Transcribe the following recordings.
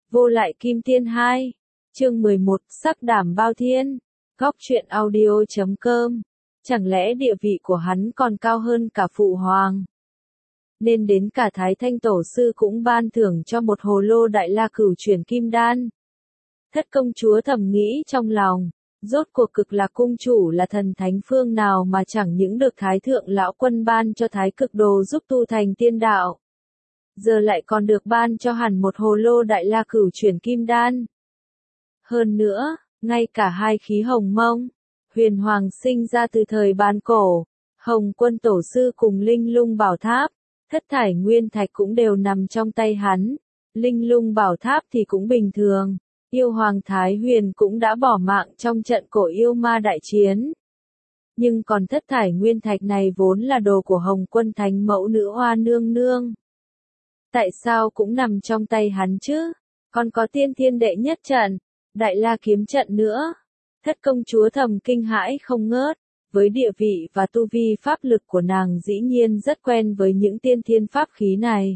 Vô lại kim tiên 2. Chương 11, sắc đảm bao thiên. Góc truyện audio.com. Chẳng lẽ địa vị của hắn còn cao hơn cả phụ hoàng? Nên đến cả Thái Thanh Tổ sư cũng ban thưởng cho một hồ lô Đại La Cửu Chuyển Kim Đan. Thất công chúa thầm nghĩ trong lòng, rốt cuộc Cực Lạc cung chủ là thần thánh phương nào mà chẳng những được Thái thượng lão quân ban cho Thái Cực đồ giúp tu thành tiên đạo, giờ lại còn được ban cho hẳn một hồ lô Đại La Cửu Chuyển Kim Đan. Hơn nữa, ngay cả hai khí hồng mông, huyền hoàng sinh ra từ thời bàn cổ, Hồng Quân Tổ sư cùng Linh Lung Bảo Tháp, thất thải nguyên thạch cũng đều nằm trong tay hắn. Linh Lung Bảo Tháp thì cũng bình thường, yêu hoàng Thái Huyền cũng đã bỏ mạng trong trận cổ yêu ma đại chiến. Nhưng còn thất thải nguyên thạch này vốn là đồ của Hồng Quân Thánh Mẫu Nữ Hoa Nương Nương. Tại sao cũng nằm trong tay hắn chứ? Còn có tiên thiên đệ nhất trận, Đại La kiếm trận nữa. Thất công chúa thầm kinh hãi không ngớt, với địa vị và tu vi pháp lực của nàng dĩ nhiên rất quen với những tiên thiên pháp khí này.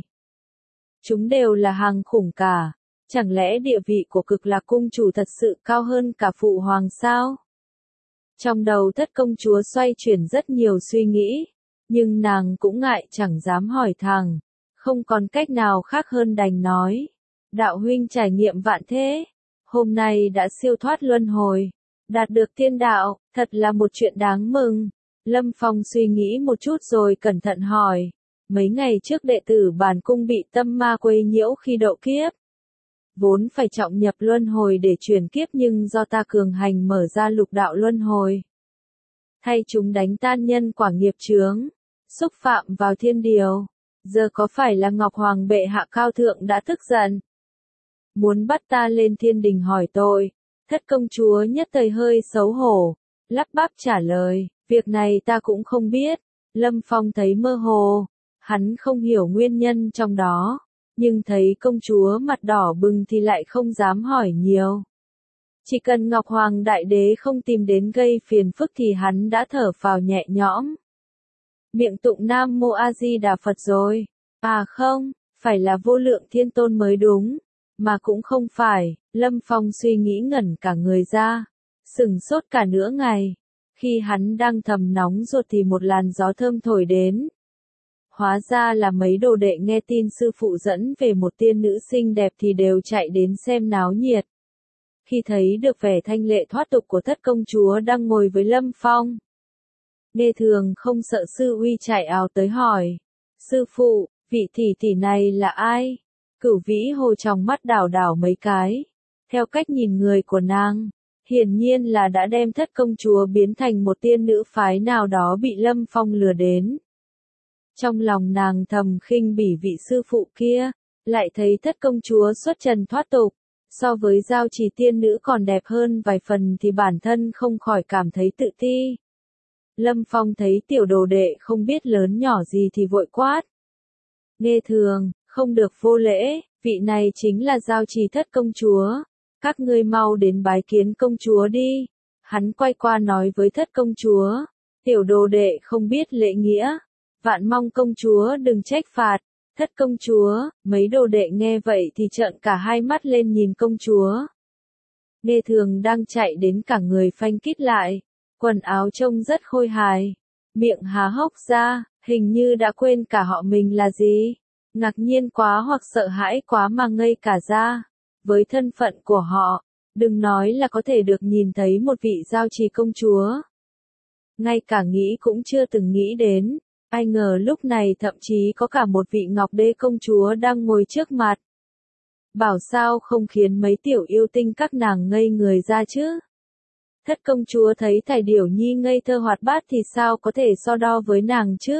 Chúng đều là hàng khủng cả, chẳng lẽ địa vị của Cực Lạc cung chủ thật sự cao hơn cả phụ hoàng sao? Trong đầu thất công chúa xoay chuyển rất nhiều suy nghĩ, nhưng nàng cũng ngại chẳng dám hỏi thẳng, không còn cách nào khác hơn đành nói. Đạo huynh trải nghiệm vạn thế, hôm nay đã siêu thoát luân hồi, đạt được tiên đạo, thật là một chuyện đáng mừng. Lâm Phong suy nghĩ một chút rồi cẩn thận hỏi, mấy ngày trước đệ tử bản cung bị tâm ma quấy nhiễu khi độ kiếp. Vốn phải trọng nhập luân hồi để chuyển kiếp nhưng do ta cường hành mở ra lục đạo luân hồi, thay chúng đánh tan nhân quả nghiệp chướng, xúc phạm vào thiên điều. Giờ có phải là Ngọc Hoàng bệ hạ cao thượng đã tức giận, muốn bắt ta lên thiên đình hỏi tội? Thất công chúa nhất thời hơi xấu hổ, lắp bắp trả lời, việc này ta cũng không biết. Lâm Phong thấy mơ hồ, hắn không hiểu nguyên nhân trong đó, nhưng thấy công chúa mặt đỏ bừng thì lại không dám hỏi nhiều. Chỉ cần Ngọc Hoàng đại đế không tìm đến gây phiền phức thì hắn đã thở phào nhẹ nhõm. Miệng tụng Nam Mô A Di Đà Phật rồi. À không, phải là Vô Lượng Thiên Tôn mới đúng. Mà cũng không phải. Lâm Phong suy nghĩ ngẩn cả người ra, sửng sốt cả nửa ngày. Khi hắn đang thầm nóng ruột thì một làn gió thơm thổi đến. Hóa ra là mấy đồ đệ nghe tin sư phụ dẫn về một tiên nữ xinh đẹp thì đều chạy đến xem náo nhiệt. Khi thấy được vẻ thanh lệ thoát tục của thất công chúa đang ngồi với Lâm Phong, Nghe Thường không sợ sư uy chạy ào tới hỏi, sư phụ, vị tỷ tỷ này là ai? Cửu Vĩ Hồ trong mắt đảo đảo mấy cái. Theo cách nhìn người của nàng, hiển nhiên là đã đem thất công chúa biến thành một tiên nữ phái nào đó bị Lâm Phong lừa đến. Trong lòng nàng thầm khinh bỉ vị sư phụ kia, lại thấy thất công chúa xuất trần thoát tục, so với Giao Trì tiên nữ còn đẹp hơn vài phần thì bản thân không khỏi cảm thấy tự ti. Lâm Phong thấy tiểu đồ đệ không biết lớn nhỏ gì thì vội quát. Nghe Thường, không được vô lễ, vị này chính là Giao Trì thất công chúa. Các ngươi mau đến bái kiến công chúa đi. Hắn quay qua nói với thất công chúa, tiểu đồ đệ không biết lễ nghĩa, vạn mong công chúa đừng trách phạt. Thất công chúa, mấy đồ đệ nghe vậy thì trợn cả hai mắt lên nhìn công chúa. Nghe Thường đang chạy đến cả người phanh kít lại, quần áo trông rất khôi hài, miệng há hốc ra, hình như đã quên cả họ mình là gì. Ngạc nhiên quá hoặc sợ hãi quá mà ngây cả ra. Với thân phận của họ, đừng nói là có thể được nhìn thấy một vị Giao Trì công chúa. Ngay cả nghĩ cũng chưa từng nghĩ đến, ai ngờ lúc này thậm chí có cả một vị Ngọc Đế công chúa đang ngồi trước mặt. Bảo sao không khiến mấy tiểu yêu tinh các nàng ngây người ra chứ? Thất công chúa thấy Thải Điểu Nhi ngây thơ hoạt bát thì sao có thể so đo với nàng chứ?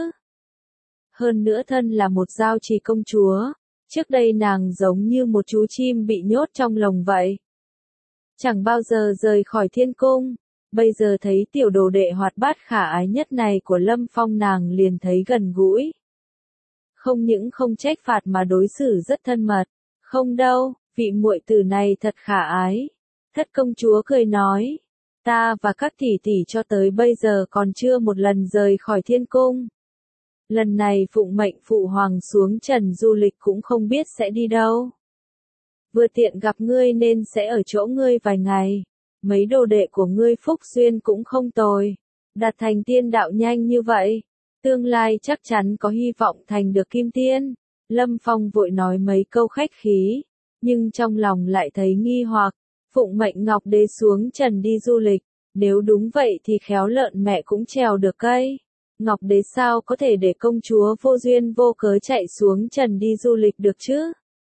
Hơn nữa thân là một Giao Trì công chúa, trước đây nàng giống như một chú chim bị nhốt trong lồng vậy. Chẳng bao giờ rời khỏi thiên cung, bây giờ thấy tiểu đồ đệ hoạt bát khả ái nhất này của Lâm Phong nàng liền thấy gần gũi. Không những không trách phạt mà đối xử rất thân mật. Không đâu, vị muội tử này thật khả ái. Thất công chúa cười nói, ta và các tỷ tỷ cho tới bây giờ còn chưa một lần rời khỏi thiên cung. Lần này phụng mệnh phụ hoàng xuống trần du lịch cũng không biết sẽ đi đâu. Vừa tiện gặp ngươi nên sẽ ở chỗ ngươi vài ngày. Mấy đồ đệ của ngươi phúc duyên cũng không tồi. Đạt thành tiên đạo nhanh như vậy. Tương lai chắc chắn có hy vọng thành được kim tiên. Lâm Phong vội nói mấy câu khách khí. Nhưng trong lòng lại thấy nghi hoặc. Phụng mệnh Ngọc Đế xuống trần đi du lịch. Nếu đúng vậy thì khéo lợn mẹ cũng trèo được cây. Ngọc Đế sao có thể để công chúa vô duyên vô cớ chạy xuống trần đi du lịch được chứ?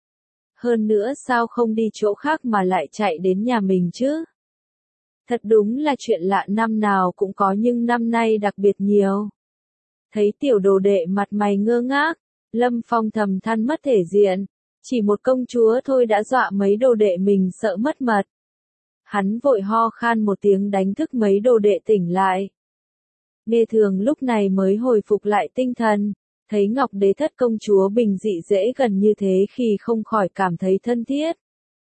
Hơn nữa sao không đi chỗ khác mà lại chạy đến nhà mình chứ? Thật đúng là chuyện lạ, năm nào cũng có nhưng năm nay đặc biệt nhiều. Thấy tiểu đồ đệ mặt mày ngơ ngác, Lâm Phong thầm than mất thể diện. Chỉ một công chúa thôi đã dọa mấy đồ đệ mình sợ mất mật. Hắn vội ho khan một tiếng đánh thức mấy đồ đệ tỉnh lại. Nghe Thường lúc này mới hồi phục lại tinh thần, thấy Ngọc Đế thất công chúa bình dị dễ gần như thế khi không khỏi cảm thấy thân thiết.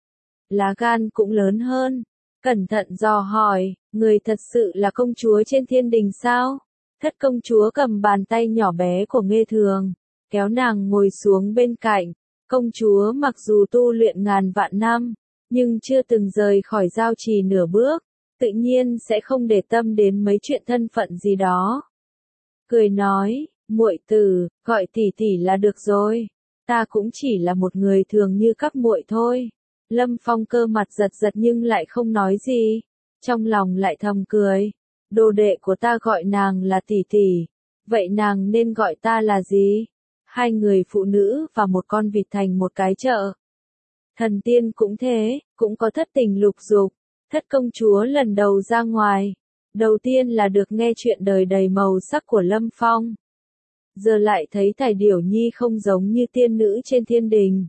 Lá gan cũng lớn hơn, cẩn thận dò hỏi, người thật sự là công chúa trên thiên đình sao? Thất công chúa cầm bàn tay nhỏ bé của Nghe Thường, kéo nàng ngồi xuống bên cạnh. Công chúa mặc dù tu luyện ngàn vạn năm, nhưng chưa từng rời khỏi giao trì nửa bước, tự nhiên sẽ không để tâm đến mấy chuyện thân phận gì đó. Cười nói, muội tử, gọi tỷ tỷ là được rồi, ta cũng chỉ là một người thường như các muội thôi. Lâm Phong cơ mặt giật giật nhưng lại không nói gì, trong lòng lại thầm cười, đồ đệ của ta gọi nàng là tỷ tỷ, vậy nàng nên gọi ta là gì? Hai người phụ nữ và một con vịt thành một cái chợ. Thần tiên cũng thế, cũng có thất tình lục dục. Thất công chúa lần đầu ra ngoài, đầu tiên là được nghe chuyện đời đầy màu sắc của Lâm Phong. Giờ lại thấy Thải Điểu Nhi không giống như tiên nữ trên thiên đình.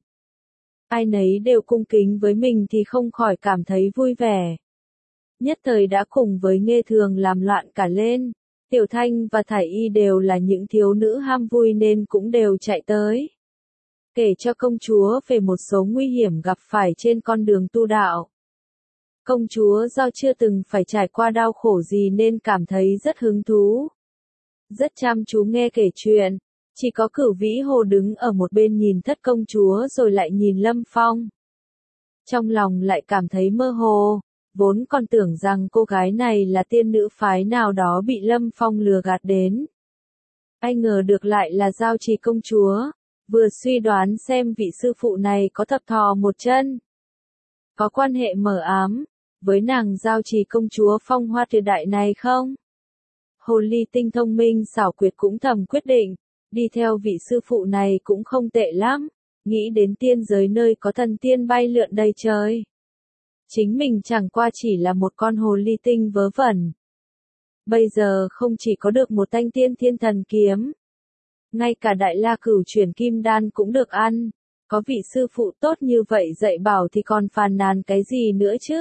Ai nấy đều cung kính với mình thì không khỏi cảm thấy vui vẻ. Nhất thời đã cùng với Nghe Thường làm loạn cả lên. Tiểu Thanh và Thải Y đều là những thiếu nữ ham vui nên cũng đều chạy tới. Kể cho công chúa về một số nguy hiểm gặp phải trên con đường tu đạo. Công chúa do chưa từng phải trải qua đau khổ gì nên cảm thấy rất hứng thú. Rất chăm chú nghe kể chuyện, chỉ có Cửu Vĩ Hồ đứng ở một bên nhìn thất công chúa rồi lại nhìn Lâm Phong. Trong lòng lại cảm thấy mơ hồ, vốn còn tưởng rằng cô gái này là tiên nữ phái nào đó bị Lâm Phong lừa gạt đến. Ai ngờ được lại là Giao Trì công chúa, vừa suy đoán xem vị sư phụ này có thập thò một chân. Có quan hệ mờ ám với nàng Giao Trì công chúa phong hoa tuyệt đại này không? Hồ ly tinh thông minh xảo quyệt cũng thầm quyết định, đi theo vị sư phụ này cũng không tệ lắm, nghĩ đến tiên giới nơi có thần tiên bay lượn đầy trời. Chính mình chẳng qua chỉ là một con hồ ly tinh vớ vẩn. Bây giờ không chỉ có được một thanh tiên thiên thần kiếm, ngay cả Đại La Cửu chuyển kim đan cũng được ăn, có vị sư phụ tốt như vậy dạy bảo thì còn phàn nàn cái gì nữa chứ?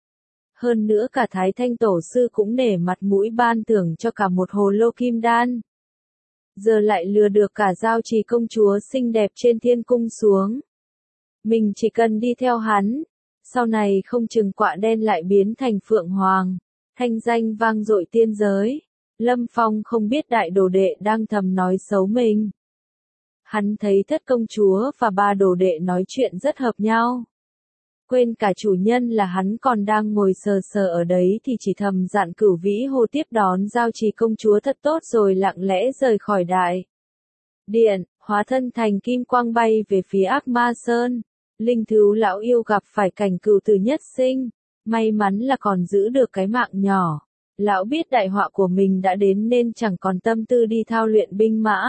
Hơn nữa cả Thái Thanh Tổ sư cũng nể mặt mũi ban thưởng cho cả một hồ lô kim đan. Giờ lại lừa được cả Giao Trì công chúa xinh đẹp trên thiên cung xuống. Mình chỉ cần đi theo hắn, sau này không chừng quạ đen lại biến thành phượng hoàng, thanh danh vang dội tiên giới. Lâm Phong không biết đại đồ đệ đang thầm nói xấu mình. Hắn thấy thất công chúa và ba đồ đệ nói chuyện rất hợp nhau. Quên cả chủ nhân là hắn còn đang ngồi sờ sờ ở đấy thì chỉ thầm dặn Cửu Vĩ Hồ tiếp đón Giao Trì công chúa thật tốt rồi lặng lẽ rời khỏi đại điện, hóa thân thành kim quang bay về phía Ác Ma Sơn. Linh thú lão yêu gặp phải cảnh cửu tử nhất sinh, may mắn là còn giữ được cái mạng nhỏ. Lão biết đại họa của mình đã đến nên chẳng còn tâm tư đi thao luyện binh mã.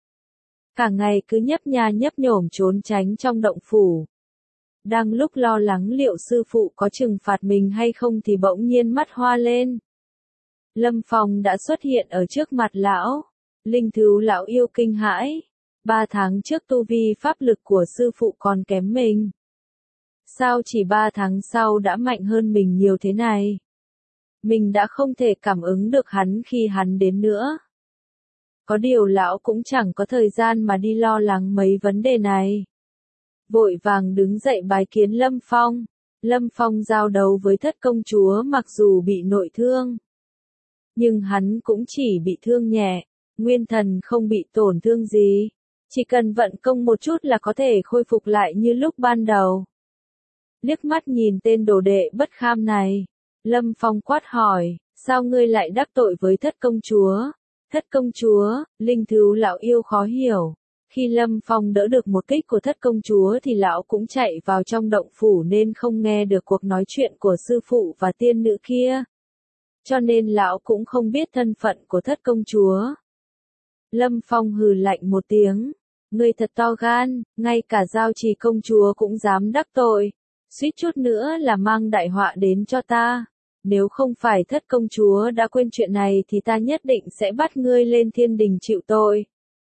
Cả ngày cứ nhấp nha nhấp nhổm trốn tránh trong động phủ. Đang lúc lo lắng liệu sư phụ có trừng phạt mình hay không thì bỗng nhiên mắt hoa lên. Lâm Phong đã xuất hiện ở trước mặt lão. Linh thú lão yêu kinh hãi. 3 tháng trước tu vi pháp lực của sư phụ còn kém mình. Sao chỉ 3 tháng sau đã mạnh hơn mình nhiều thế này? Mình đã không thể cảm ứng được hắn khi hắn đến nữa. Có điều lão cũng chẳng có thời gian mà đi lo lắng mấy vấn đề này. Vội vàng đứng dậy bái kiến Lâm Phong. Lâm Phong giao đấu với thất công chúa mặc dù bị nội thương. Nhưng hắn cũng chỉ bị thương nhẹ, nguyên thần không bị tổn thương gì. Chỉ cần vận công một chút là có thể khôi phục lại như lúc ban đầu. liếc mắt nhìn tên đồ đệ bất kham này. Lâm Phong quát hỏi, sao ngươi lại đắc tội với thất công chúa? Thất công chúa, linh thú lão yêu khó hiểu. Khi Lâm Phong đỡ được một kích của thất công chúa thì lão cũng chạy vào trong động phủ nên không nghe được cuộc nói chuyện của sư phụ và tiên nữ kia. Cho nên lão cũng không biết thân phận của thất công chúa. Lâm Phong hừ lạnh một tiếng. Ngươi thật to gan, ngay cả Giao Trì công chúa cũng dám đắc tội. Suýt chút nữa là mang đại họa đến cho ta. Nếu không phải thất công chúa đã quên chuyện này thì ta nhất định sẽ bắt ngươi lên thiên đình chịu tội.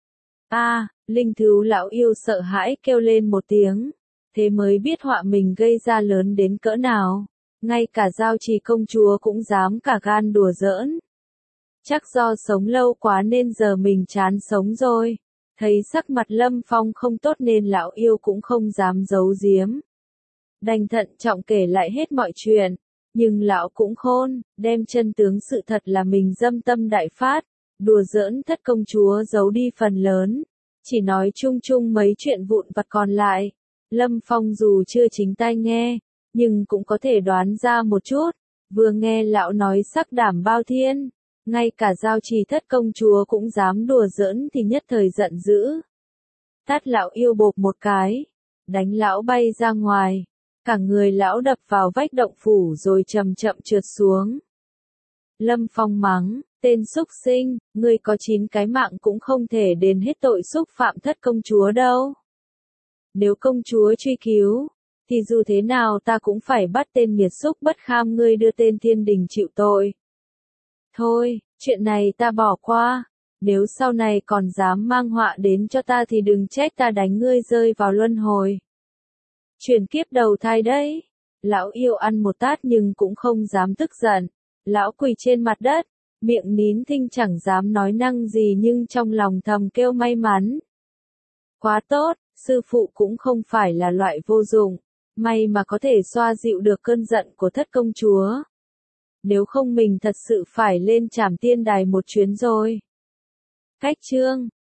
Linh thú lão yêu sợ hãi kêu lên một tiếng. Thế mới biết họa mình gây ra lớn đến cỡ nào. Ngay cả Giao Trì công chúa cũng dám cả gan đùa giỡn. Chắc do sống lâu quá nên giờ mình chán sống rồi. Thấy sắc mặt Lâm Phong không tốt nên lão yêu cũng không dám giấu giếm. Đành thận trọng kể lại hết mọi chuyện. Nhưng lão cũng khôn, đem chân tướng sự thật là mình dâm tâm đại phát, đùa giỡn thất công chúa giấu đi phần lớn. Chỉ nói chung chung mấy chuyện vụn vặt còn lại. Lâm Phong dù chưa chính tai nghe, nhưng cũng có thể đoán ra một chút. Vừa nghe lão nói sắc đảm bao thiên, ngay cả Giao Trì thất công chúa cũng dám đùa giỡn thì nhất thời giận dữ. Tát lão yêu bộp một cái, đánh lão bay ra ngoài. Cả người lão đập vào vách động phủ rồi chậm chậm trượt xuống. Lâm Phong mắng, tên xúc sinh, ngươi có 9 cái mạng cũng không thể đền hết tội xúc phạm thất công chúa đâu. Nếu công chúa truy cứu, thì dù thế nào ta cũng phải bắt tên nghiệt xúc bất kham ngươi đưa tên thiên đình chịu tội. Thôi, chuyện này ta bỏ qua. Nếu sau này còn dám mang họa đến cho ta thì đừng trách ta đánh ngươi rơi vào luân hồi. Chuyển kiếp đầu thai đấy. Lão yêu ăn một tát nhưng cũng không dám tức giận. Lão quỳ trên mặt đất, miệng nín thinh chẳng dám nói năng gì nhưng trong lòng thầm kêu may mắn. Quá tốt, sư phụ cũng không phải là loại vô dụng. May mà có thể xoa dịu được cơn giận của thất công chúa. Nếu không mình thật sự phải lên trảm tiên đài một chuyến rồi. Cách chương